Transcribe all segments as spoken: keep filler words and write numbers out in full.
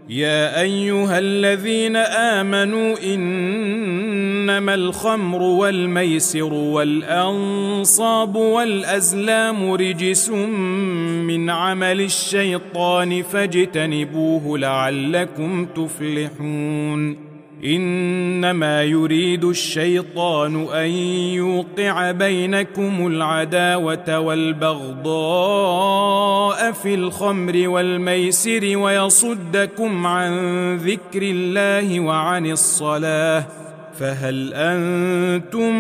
يا أيها الذين آمنوا إنما الخمر والميسر والأنصاب والأزلام رجس من عمل الشيطان فاجتنبوه لعلكم تفلحون إنما يريد الشيطان أن يوقع بينكم العداوة والبغضاء في الخمر والميسر ويصدكم عن ذكر الله وعن الصلاة فهل أنتم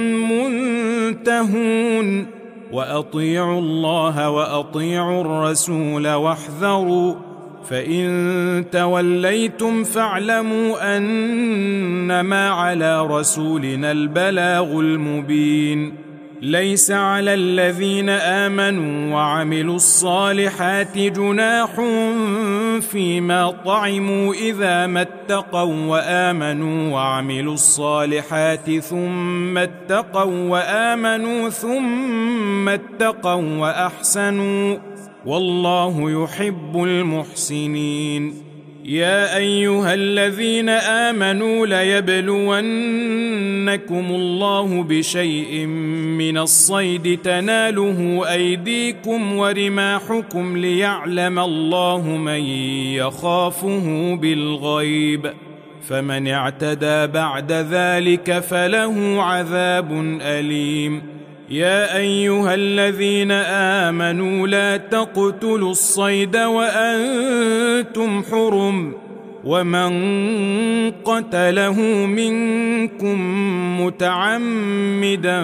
منتهون وأطيعوا الله وأطيعوا الرسول واحذروا فإن توليتم فاعلموا أنما على رسولنا البلاغ المبين ليس على الذين آمنوا وعملوا الصالحات جناح فيما طعموا إذا ما اتقوا وآمنوا وعملوا الصالحات ثم اتقوا وآمنوا ثم اتقوا وأحسنوا والله يحب المحسنين يا أيها الذين آمنوا ليبلونكم الله بشيء من الصيد تناله أيديكم ورماحكم ليعلم الله من يخافه بالغيب فمن اعتدى بعد ذلك فله عذاب أليم يا أيها الذين آمنوا لا تقتلوا الصيد وأنتم حرم ومن قتله منكم متعمدا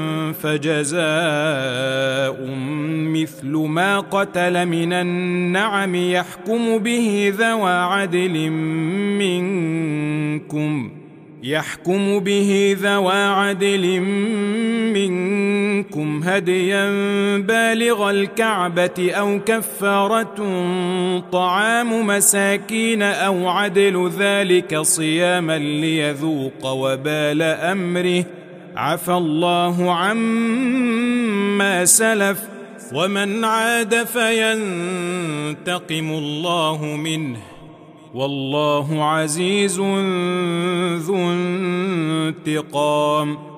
فجزاء مثل ما قتل من النعم يحكم به ذوى عدل منكم يحكم به ذوى عدل منكم هديا بالغ الكعبة أو كفارة طعام مساكين أو عدل ذلك صياما ليذوق وبال أمره عفى الله عما سلف ومن عاد فينتقم الله منه والله عزيز ذو انتقام